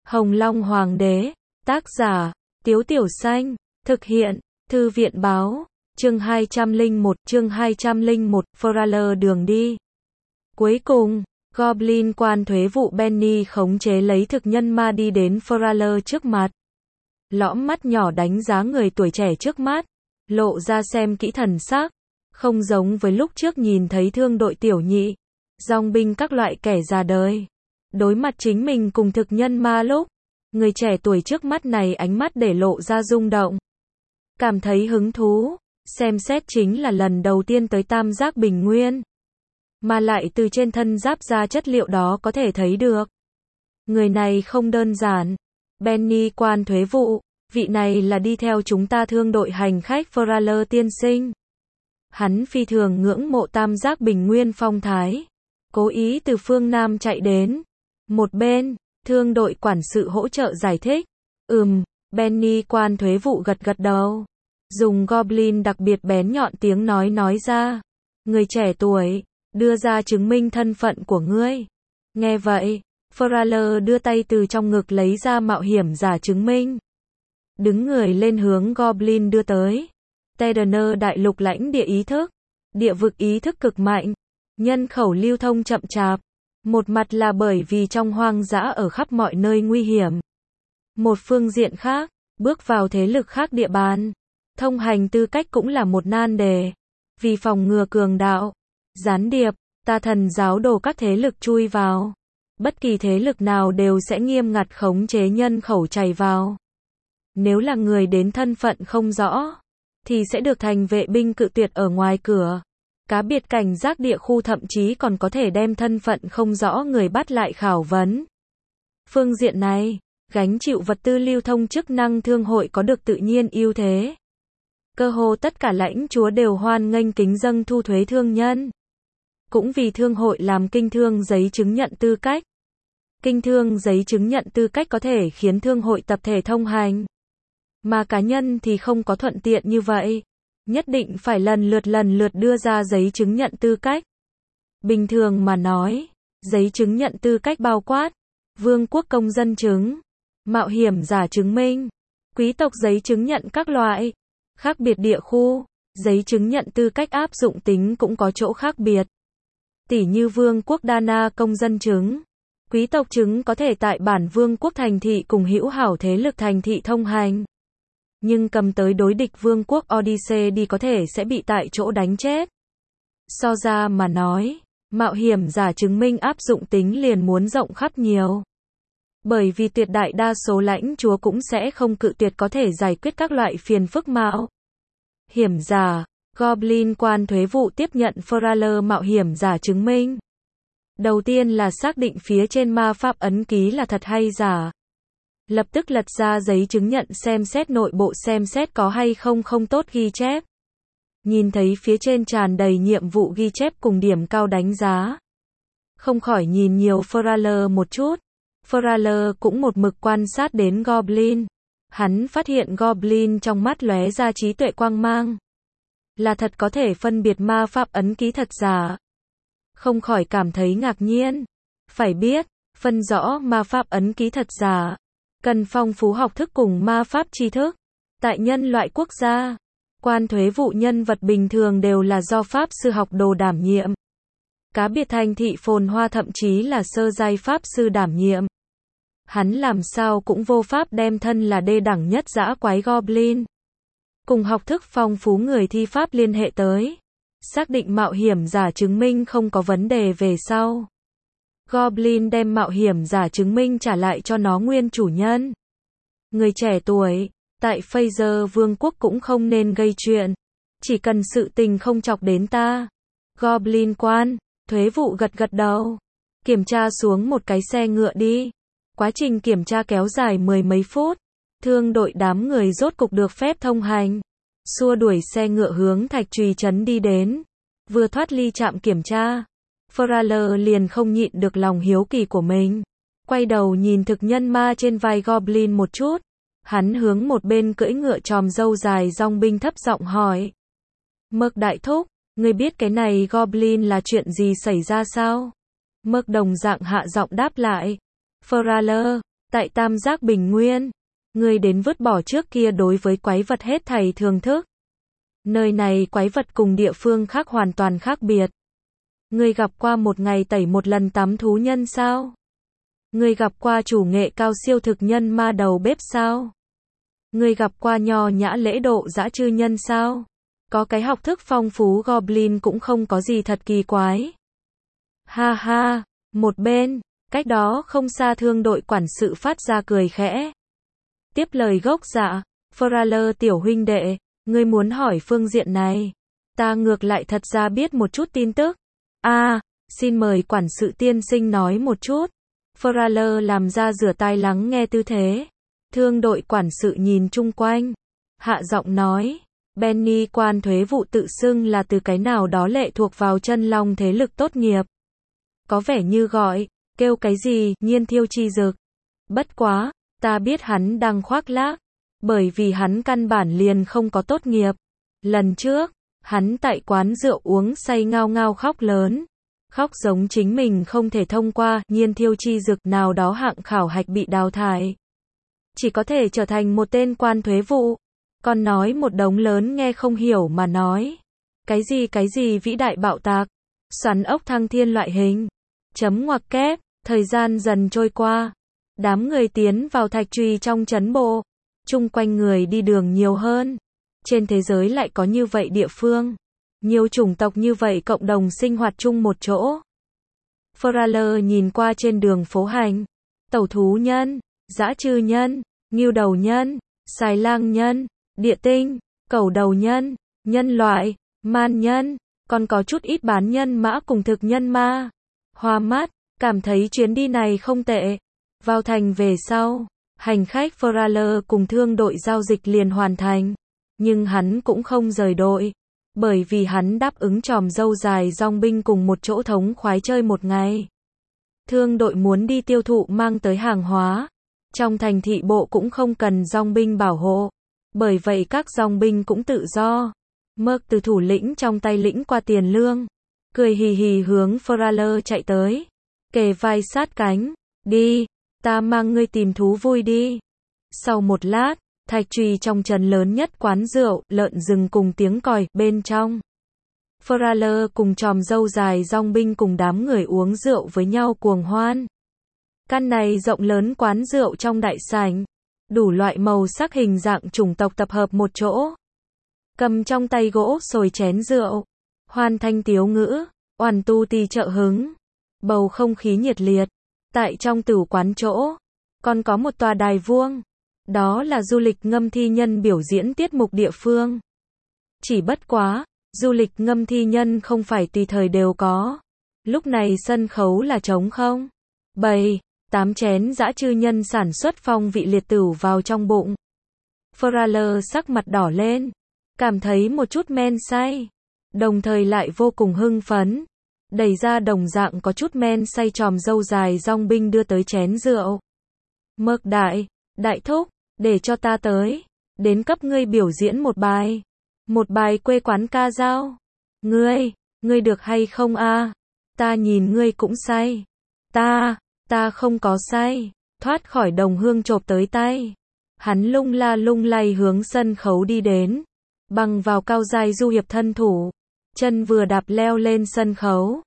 Hồng Long Hoàng đế, tác giả, Tiếu Tiểu Xanh, thực hiện, Thư viện báo, chương 201, Foraler đường đi. Cuối cùng, Goblin quan thuế vụ Benny khống chế lấy thực nhân ma đi đến Foraler trước mặt. Lõm mắt nhỏ đánh giá người tuổi trẻ trước mắt, lộ ra xem kỹ thần sắc, không giống với lúc trước nhìn thấy thương đội tiểu nhị, dòng binh các loại kẻ già đời. Đối mặt chính mình cùng thực nhân ma lúc, người trẻ tuổi trước mắt này ánh mắt để lộ ra rung động. Cảm thấy hứng thú, xem xét chính là lần đầu tiên tới Tam Giác Bình Nguyên. Mà lại từ trên thân giáp ra chất liệu đó có thể thấy được. Người này không đơn giản. Benny quan thuế vụ, vị này là đi theo chúng ta thương đội hành khách Foraler tiên sinh. Hắn phi thường ngưỡng mộ Tam Giác Bình Nguyên phong thái, cố ý từ phương Nam chạy đến. Một bên, thương đội quản sự hỗ trợ giải thích. Benny quan thuế vụ gật gật đầu. Dùng Goblin đặc biệt bén nhọn tiếng nói ra. Người trẻ tuổi, đưa ra chứng minh thân phận của ngươi. Nghe vậy, Foraler đưa tay từ trong ngực lấy ra mạo hiểm giả chứng minh. Đứng người lên hướng Goblin đưa tới. Terraner đại lục lãnh địa ý thức. Địa vực ý thức cực mạnh. Nhân khẩu lưu thông chậm chạp. Một mặt là bởi vì trong hoang dã ở khắp mọi nơi nguy hiểm. Một phương diện khác, bước vào thế lực khác địa bàn. Thông hành tư cách cũng là một nan đề. Vì phòng ngừa cường đạo, gián điệp, tà thần giáo đồ các thế lực chui vào. Bất kỳ thế lực nào đều sẽ nghiêm ngặt khống chế nhân khẩu chảy vào. Nếu là người đến thân phận không rõ, thì sẽ được thành vệ binh cự tuyệt ở ngoài cửa. Cá biệt cảnh giác địa khu thậm chí còn có thể đem thân phận không rõ người bắt lại khảo vấn. Phương diện này, gánh chịu vật tư lưu thông chức năng thương hội có được tự nhiên ưu thế. Cơ hồ tất cả lãnh chúa đều hoan nghênh kính dâng thu thuế thương nhân. Cũng vì thương hội làm kinh thương giấy chứng nhận tư cách. Kinh thương giấy chứng nhận tư cách có thể khiến thương hội tập thể thông hành. Mà cá nhân thì không có thuận tiện như vậy. Nhất định phải lần lượt đưa ra giấy chứng nhận tư cách. Bình thường mà nói, giấy chứng nhận tư cách bao quát, vương quốc công dân chứng, mạo hiểm giả chứng minh, quý tộc giấy chứng nhận các loại. Khác biệt địa khu, giấy chứng nhận tư cách áp dụng tính cũng có chỗ khác biệt. Tỉ như vương quốc Dana công dân chứng, quý tộc chứng có thể tại bản vương quốc thành thị cùng hữu hảo thế lực thành thị thông hành. Nhưng cầm tới đối địch vương quốc Odyssey đi có thể sẽ bị tại chỗ đánh chết. So ra mà nói, mạo hiểm giả chứng minh áp dụng tính liền muốn rộng khắp nhiều. Bởi vì tuyệt đại đa số lãnh chúa cũng sẽ không cự tuyệt có thể giải quyết các loại phiền phức mạo hiểm giả. Goblin quan thuế vụ tiếp nhận Foraler mạo hiểm giả chứng minh. Đầu tiên là xác định phía trên ma pháp ấn ký là thật hay giả. Lập tức lật ra giấy chứng nhận xem xét nội bộ xem xét có hay không tốt ghi chép. Nhìn thấy phía trên tràn đầy nhiệm vụ ghi chép cùng điểm cao đánh giá. Không khỏi nhìn nhiều Foraler một chút. Foraler cũng một mực quan sát đến Goblin. Hắn phát hiện Goblin trong mắt lóe ra trí tuệ quang mang. Là thật có thể phân biệt ma pháp ấn ký thật giả. Không khỏi cảm thấy ngạc nhiên. Phải biết, phân rõ ma pháp ấn ký thật giả. Cần phong phú học thức cùng ma pháp tri thức. Tại nhân loại quốc gia, quan thuế vụ nhân vật bình thường đều là do pháp sư học đồ đảm nhiệm. Cá biệt thành thị phồn hoa thậm chí là sơ giai pháp sư đảm nhiệm. Hắn làm sao cũng vô pháp đem thân là đê đẳng nhất dã quái Goblin. Cùng học thức phong phú người thi pháp liên hệ tới. Xác định mạo hiểm giả chứng minh không có vấn đề về sau. Goblin đem mạo hiểm giả chứng minh trả lại cho nó nguyên chủ nhân. Người trẻ tuổi, tại Phaser vương quốc cũng không nên gây chuyện. Chỉ cần sự tình không chọc đến ta. Goblin quan, thuế vụ gật gật đầu. Kiểm tra xuống một cái xe ngựa đi. Quá trình kiểm tra kéo dài 10 mấy phút. Thương đội đám người rốt cục được phép thông hành. Xua đuổi xe ngựa hướng Thạch Trùy trấn đi đến. Vừa thoát ly trạm kiểm tra. Foraler liền không nhịn được lòng hiếu kỳ của mình. Quay đầu nhìn thực nhân ma trên vai Goblin một chút. Hắn hướng một bên cưỡi ngựa tròm râu dài dong binh thấp giọng hỏi. Mực đại thúc, ngươi biết cái này Goblin là chuyện gì xảy ra sao? Mực đồng dạng hạ giọng đáp lại. Foraler, Tại tam giác bình nguyên, ngươi đến vứt bỏ trước kia đối với quái vật hết thảy thưởng thức. Nơi này quái vật cùng địa phương khác hoàn toàn khác biệt. Ngươi gặp qua một ngày tẩy một lần tắm thú nhân sao? Ngươi gặp qua chủ nghệ cao siêu thực nhân ma đầu bếp sao? Ngươi gặp qua nho nhã lễ độ dã chư nhân sao? Có cái học thức phong phú Goblin cũng không có gì thật kỳ quái. Ha ha, một bên, cách đó không xa thương đội quản sự phát ra cười khẽ. Tiếp lời gốc dạ, Fowler tiểu huynh đệ, ngươi muốn hỏi phương diện này. Ta ngược lại thật ra biết một chút tin tức. Xin mời quản sự tiên sinh nói một chút. Fowler làm ra rửa tai lắng nghe tư thế. Thương đội quản sự nhìn chung quanh. Hạ giọng nói. Benny quan thuế vụ tự xưng là từ cái nào đó lệ thuộc vào chân long thế lực tốt nghiệp. Có vẻ như gọi, kêu cái gì, Nhiên Thiêu Chi Dực. Bất quá, ta biết hắn đang khoác lác. Bởi vì hắn căn bản liền không có tốt nghiệp. Lần trước, hắn tại quán rượu uống say ngao ngao khóc lớn. Khóc giống chính mình không thể thông qua, Nhiên Thiêu Chi Dực nào đó hạng khảo hạch bị đào thải. Chỉ có thể trở thành một tên quan thuế vụ. Còn nói một đống lớn nghe không hiểu mà nói. Cái gì vĩ đại bạo tạc, xoắn ốc thăng thiên loại hình. Chấm ngoặc kép, thời gian dần trôi qua. Đám người tiến vào thạch trùy trong trấn bộ. Chung quanh người đi đường nhiều hơn. Trên thế giới lại có như vậy địa phương. Nhiều chủng tộc như vậy cộng đồng sinh hoạt chung một chỗ. Fowler nhìn qua trên đường phố hành. Tẩu thú nhân, dã chư nhân, ngưu đầu nhân, xài lang nhân, địa tinh, cẩu đầu nhân, nhân loại, man nhân, còn có chút ít bán nhân mã cùng thực nhân ma. Hoa mắt, cảm thấy chuyến đi này không tệ. Vào thành về sau, hành khách Fowler cùng thương đội giao dịch liền hoàn thành. Nhưng hắn cũng không rời đội. Bởi vì hắn đáp ứng tròm dâu dài dòng binh cùng một chỗ thống khoái chơi một ngày. Thương đội muốn đi tiêu thụ mang tới hàng hóa. Trong thành thị bộ cũng không cần dòng binh bảo hộ. Bởi vậy các dòng binh cũng tự do. Merc từ thủ lĩnh trong tay lĩnh qua tiền lương. Cười hì hì hướng Fowler chạy tới. Kề vai sát cánh. Đi, ta mang ngươi tìm thú vui đi. Sau một lát, thạch trùy trong trấn lớn nhất quán rượu, lợn rừng cùng tiếng còi, bên trong. Fowler cùng tròm dâu dài dòng binh cùng đám người uống rượu với nhau cuồng hoan. Căn này rộng lớn quán rượu trong đại sảnh. Đủ loại màu sắc hình dạng chủng tộc tập hợp một chỗ. Cầm trong tay gỗ sồi chén rượu. Hoan thanh tiếu ngữ, oằn tu tì trợ hứng. Bầu không khí nhiệt liệt. Tại trong tửu quán chỗ, còn có một tòa đài vuông. Đó là du lịch ngâm thi nhân biểu diễn tiết mục địa phương. Chỉ bất quá, du lịch ngâm thi nhân không phải tùy thời đều có. Lúc này sân khấu là trống không. 7-8 chén dã chư nhân sản xuất phong vị liệt tửu vào trong bụng. Fowler sắc mặt đỏ lên. Cảm thấy một chút men say. Đồng thời lại vô cùng hưng phấn. Đẩy ra đồng dạng có chút men say tròm dâu dài dòng binh đưa tới chén rượu. Merc đại thúc, để cho ta tới. Đến cấp ngươi biểu diễn một bài. Một bài quê quán ca dao. Ngươi được hay không a? Ta nhìn ngươi cũng say. Ta không có say. Thoát khỏi đồng hương chộp tới tay. Hắn lung la lung lay hướng sân khấu đi đến. Bằng vào cao giai du hiệp thân thủ. Chân vừa đạp leo lên sân khấu.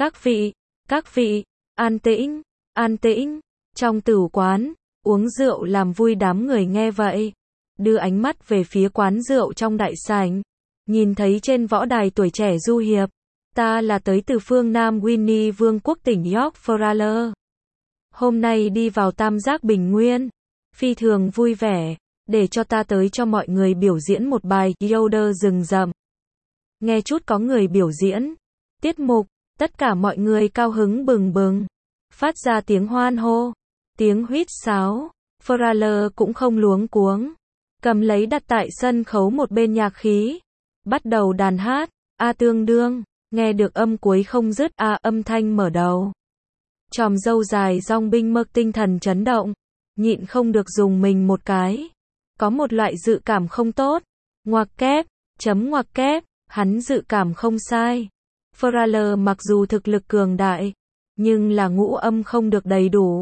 Các vị, an tĩnh. Trong tửu quán, uống rượu làm vui đám người nghe vậy. Đưa ánh mắt về phía quán rượu trong đại sảnh. Nhìn thấy trên võ đài tuổi trẻ du hiệp. Ta là tới từ phương Nam Winnie Vương quốc tỉnh York Fowler. Hôm nay đi vào tam giác bình nguyên. Phi thường vui vẻ. Để cho ta tới cho mọi người biểu diễn một bài Yoder rừng rậm. Nghe chút có người biểu diễn. Tiết mục, tất cả mọi người cao hứng bừng bừng. Phát ra tiếng hoan hô. Tiếng huýt sáo. Fowler cũng không luống cuống. Cầm lấy đặt tại sân khấu một bên nhạc khí. Bắt đầu đàn hát. Tương đương. Nghe được âm cuối không dứt. Âm thanh mở đầu. Tròm dâu dài dòng binh Merc tinh thần chấn động. Nhịn không được dùng mình một cái. Có một loại dự cảm không tốt. Ngoặc kép. Chấm ngoặc kép. Hắn dự cảm không sai. Fowler mặc dù thực lực cường đại. Nhưng là ngũ âm không được đầy đủ.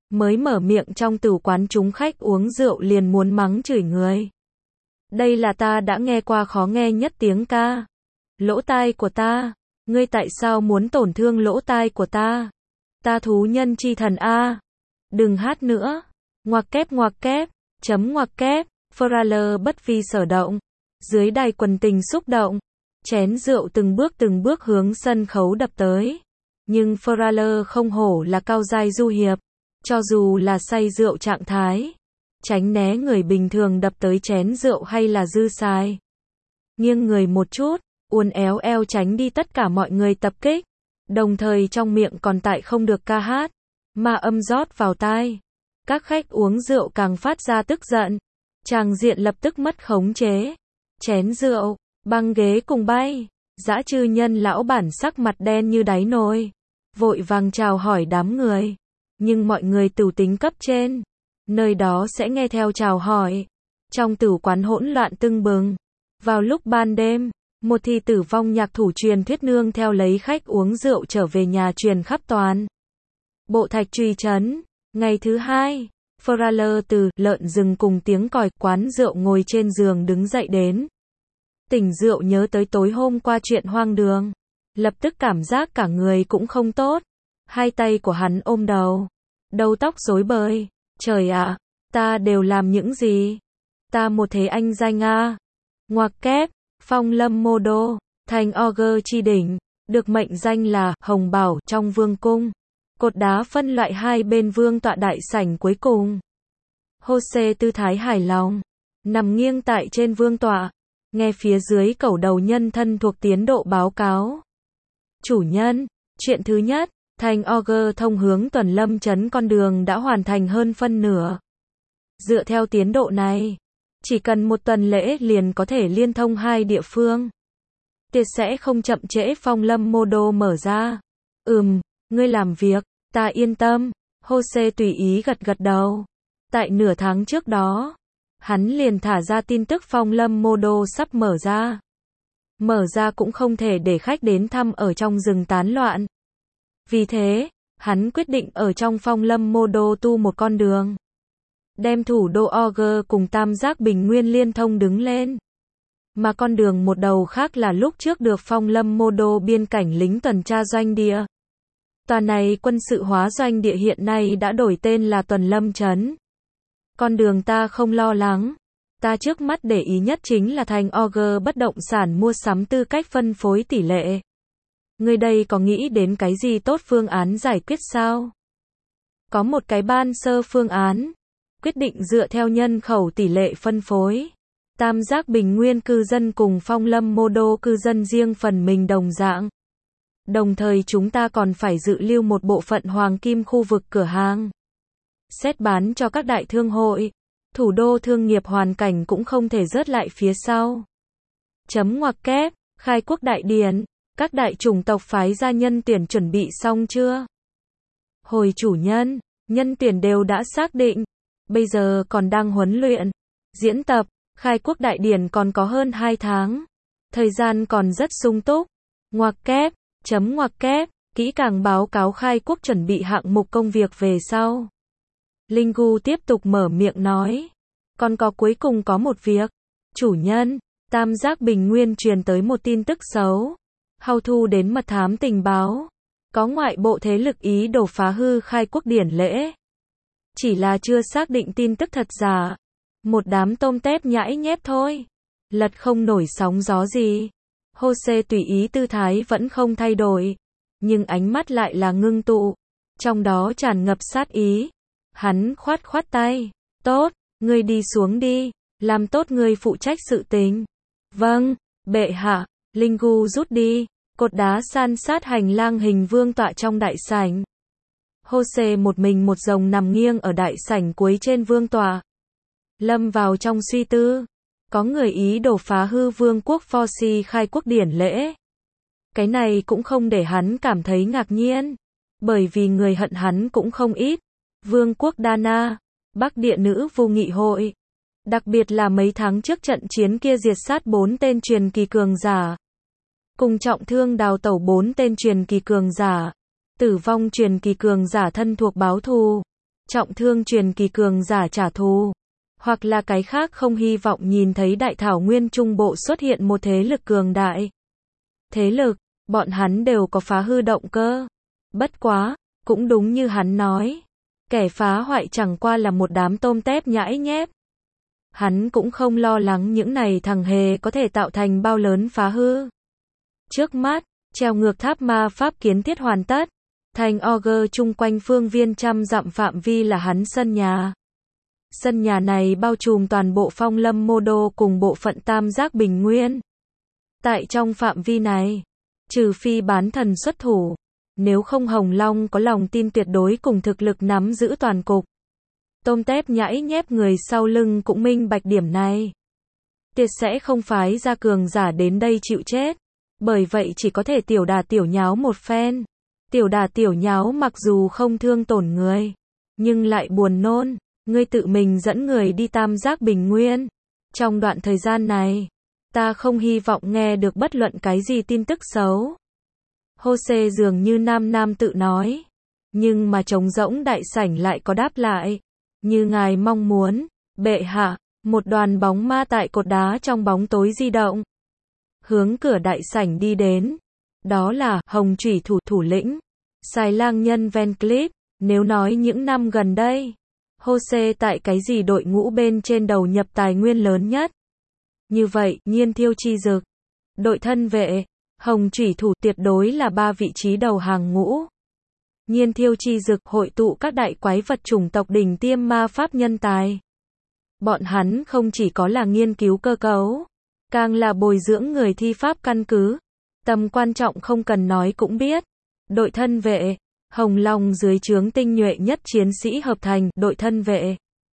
Mới mở miệng trong tử quán chúng khách uống rượu liền muốn mắng chửi người. Đây là ta đã nghe qua khó nghe nhất tiếng ca. Lỗ tai của ta, ngươi tại sao muốn tổn thương lỗ tai của ta? Ta thú nhân chi thần a. Đừng hát nữa. Ngoặc kép, chấm ngoặc kép, Ferrale bất vi sở động. Dưới đài quần tình xúc động, chén rượu từng bước hướng sân khấu đập tới. Nhưng Ferrale không hổ là cao giai du hiệp, cho dù là say rượu trạng thái, tránh né người bình thường đập tới chén rượu hay là dư sai. Nghiêng người một chút, uốn éo eo tránh đi tất cả mọi người tập kích, đồng thời trong miệng còn tại không được ca hát, mà âm rót vào tai. Các khách uống rượu càng phát ra tức giận, tràng diện lập tức mất khống chế. Chén rượu, băng ghế cùng bay, dã chư nhân lão bản sắc mặt đen như đáy nồi, vội vàng chào hỏi đám người. Nhưng mọi người tử tính cấp trên, nơi đó sẽ nghe theo chào hỏi. Trong tử quán hỗn loạn tưng bừng. Vào lúc ban đêm, một thì tử vong nhạc thủ truyền thuyết nương theo lấy khách uống rượu trở về nhà truyền khắp toàn bộ Thạch Truy trấn. Ngày thứ hai, Ferrale từ lợn rừng cùng tiếng còi quán rượu ngồi trên giường đứng dậy đến. Tỉnh rượu nhớ tới tối hôm qua chuyện hoang đường, lập tức cảm giác cả người cũng không tốt. Hai tay của hắn ôm đầu, đầu tóc rối bời. Trời ạ, ta đều làm những gì? Ta một thế anh danh a. Ngoặc kép, Phong Lâm Mô Đô, thành Ogre chi đỉnh, được mệnh danh là Hồng Bảo trong vương cung. Cột đá phân loại hai bên vương tọa đại sảnh cuối cùng. Jose tư thái hài lòng, nằm nghiêng tại trên vương tọa, nghe phía dưới cẩu đầu nhân thân thuộc tiến độ báo cáo. Chủ nhân, chuyện thứ nhất, thành Ogre thông hướng Tuần Lâm trấn con đường đã hoàn thành hơn phân nửa. Dựa theo tiến độ này, chỉ cần một tuần lễ liền có thể liên thông hai địa phương. Tiệt sẽ không chậm trễ Phong Lâm Mô Đô mở ra. Ngươi làm việc, ta yên tâm. Jose tùy ý gật đầu. Tại nửa tháng trước đó, hắn liền thả ra tin tức Phong Lâm Mô Đô sắp mở ra. Mở ra cũng không thể để khách đến thăm ở trong rừng tán loạn. Vì thế, hắn quyết định ở trong Phong Lâm Mô Đô tu một con đường, đem thủ đô Ogre cùng Tam Giác Bình Nguyên liên thông đứng lên. Mà con đường một đầu khác là lúc trước được Phong Lâm Mô Đô biên cảnh lính tuần tra doanh địa. Tòa này quân sự hóa doanh địa hiện nay đã đổi tên là Tuần Lâm trấn. Con đường ta không lo lắng. Ta trước mắt để ý nhất chính là thành Ogre bất động sản mua sắm tư cách phân phối tỷ lệ. Người đây có nghĩ đến cái gì tốt phương án giải quyết sao? Có một cái ban sơ phương án, quyết định dựa theo nhân khẩu tỷ lệ phân phối. Tam Giác Bình Nguyên cư dân cùng Phong Lâm Mô Đô cư dân riêng phần mình đồng dạng. Đồng thời chúng ta còn phải dự lưu một bộ phận hoàng kim khu vực cửa hàng, xét bán cho các đại thương hội. Thủ đô thương nghiệp hoàn cảnh cũng không thể rớt lại phía sau. Chấm ngoặc kép, khai quốc đại điển, các đại chủng tộc phái gia nhân tuyển chuẩn bị xong chưa? Hồi chủ nhân, nhân tuyển đều đã xác định, bây giờ còn đang huấn luyện, diễn tập, khai quốc đại điển còn có hơn 2 tháng. Thời gian còn rất sung túc. Ngoặc kép, chấm ngoặc kép, kỹ càng báo cáo khai quốc chuẩn bị hạng mục công việc về sau. Lingu tiếp tục mở miệng nói. Còn cuối cùng có một việc. Chủ nhân, Tam Giác Bình Nguyên truyền tới một tin tức xấu. Hao thu đến mật thám tình báo. Có ngoại bộ thế lực ý đồ phá hư khai quốc điển lễ. Chỉ là chưa xác định tin tức thật giả. Một đám tôm tép nhãi nhép thôi. Lật không nổi sóng gió gì. Jose tùy ý tư thái vẫn không thay đổi. Nhưng ánh mắt lại là ngưng tụ. Trong đó tràn ngập sát ý. Hắn khoát tay. Tốt, ngươi đi xuống đi. Làm tốt ngươi phụ trách sự tình. Vâng, bệ hạ. Lingu rút đi. Cột đá san sát hành lang hình vương tọa trong đại sảnh. Jose một mình một rồng nằm nghiêng ở đại sảnh cuối trên vương tọa. Lâm vào trong suy tư. Có người ý đồ phá hư vương quốc Forsi khai quốc điển lễ. Cái này cũng không để hắn cảm thấy ngạc nhiên. Bởi vì người hận hắn cũng không ít. Vương quốc Dana, Bắc Địa Nữ Vu Nghị Hội. Đặc biệt là mấy tháng trước trận chiến kia diệt sát 4 tên truyền kỳ cường giả. Cùng trọng thương đào tẩu 4 tên truyền kỳ cường giả. Tử vong truyền kỳ cường giả thân thuộc báo thù. trọng thương truyền kỳ cường giả trả thù, hoặc là cái khác không hy vọng nhìn thấy đại thảo nguyên trung bộ xuất hiện một thế lực cường đại. Thế lực, bọn hắn đều có phá hư động cơ. Bất quá, cũng đúng như hắn nói, kẻ phá hoại chẳng qua là một đám tôm tép nhãi nhép. Hắn cũng không lo lắng những này thằng hề có thể tạo thành bao lớn phá hư. Trước mắt, treo ngược tháp ma pháp kiến thiết hoàn tất. Thành Auger chung quanh phương viên trăm dặm phạm vi là hắn sân nhà. Sân nhà này bao trùm toàn bộ phong lâm mô đô cùng bộ phận tam giác bình nguyên. Tại trong phạm vi này, trừ phi bán thần xuất thủ, nếu không Hồng Long có lòng tin tuyệt đối cùng thực lực nắm giữ toàn cục. Tôm tép nhãi nhép người sau lưng cũng minh bạch điểm này. Tiệt sẽ không phái ra cường giả đến đây chịu chết. Bởi vậy chỉ có thể tiểu đà tiểu nháo một phen. Tiểu đà tiểu nháo mặc dù không thương tổn người, nhưng lại buồn nôn. Ngươi tự mình dẫn người đi tam giác bình nguyên. Trong đoạn thời gian này, ta không hy vọng nghe được bất luận cái gì tin tức xấu. Jose dường như nam tự nói. Nhưng mà trống rỗng đại sảnh lại có đáp lại. Như ngài mong muốn, bệ hạ, một đoàn bóng ma tại cột đá trong bóng tối di động. Hướng cửa đại sảnh đi đến. Đó là Hồng Chủy thủ lĩnh. Xài lang nhân Van Cleef. Nếu nói những năm gần đây, Jose tại cái gì đội ngũ bên trên đầu nhập tài nguyên lớn nhất. Như vậy, Nhiên Thiêu Chi Dực, đội thân vệ, Hồng Chủy thủ tuyệt đối là 3 vị trí đầu hàng ngũ. Nhiên Thiêu Chi Dực hội tụ các đại quái vật chủng tộc đỉnh tiêm ma pháp nhân tài. Bọn hắn không chỉ có là nghiên cứu cơ cấu, càng là bồi dưỡng người thi pháp căn cứ. Tầm quan trọng không cần nói cũng biết. Đội thân vệ, Hồng Long dưới trướng tinh nhuệ nhất chiến sĩ hợp thành, đội thân vệ.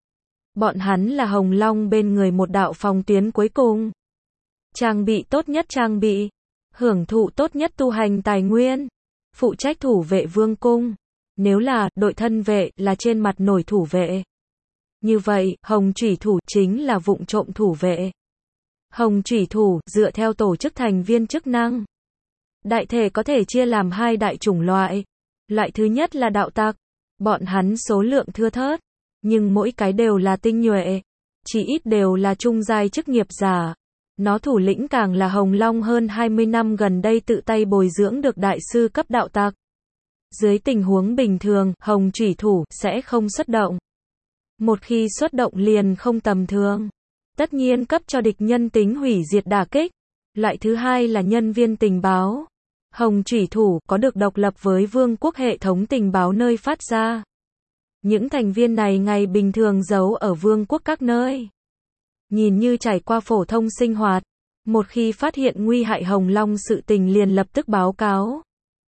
Bọn hắn là Hồng Long bên người một đạo phòng tuyến cuối cùng. Trang bị tốt nhất trang bị, hưởng thụ tốt nhất tu hành tài nguyên, phụ trách thủ vệ vương cung. Nếu là đội thân vệ là trên mặt nổi thủ vệ. Như vậy, Hồng Chủy thủ chính là vụng trộm thủ vệ. Hồng Chủy thủ dựa theo tổ chức thành viên chức năng. Đại thể có thể chia làm 2 đại chủng loại. Loại thứ nhất là đạo tặc. Bọn hắn số lượng thưa thớt, nhưng mỗi cái đều là tinh nhuệ. Chỉ ít đều là trung giai chức nghiệp giả. Nó thủ lĩnh càng là Hồng Long hơn 20 năm gần đây tự tay bồi dưỡng được đại sư cấp đạo tặc. Dưới tình huống bình thường, Hồng Chủy thủ sẽ không xuất động. Một khi xuất động liền không tầm thường. Tất nhiên cấp cho địch nhân tính hủy diệt đả kích. Loại thứ hai là nhân viên tình báo. Hồng Chủy thủ có được độc lập với vương quốc hệ thống tình báo nơi phát ra. Những thành viên này ngày bình thường giấu ở vương quốc các nơi. Nhìn như trải qua phổ thông sinh hoạt. Một khi phát hiện nguy hại Hồng Long sự tình liền lập tức báo cáo.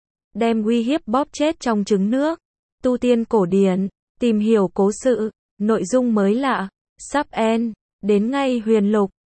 Đem uy hiếp bóp chết trong trứng nước. Tu tiên cổ điển, tìm hiểu cố sự, nội dung mới lạ, sắp end, đến ngay huyền lục.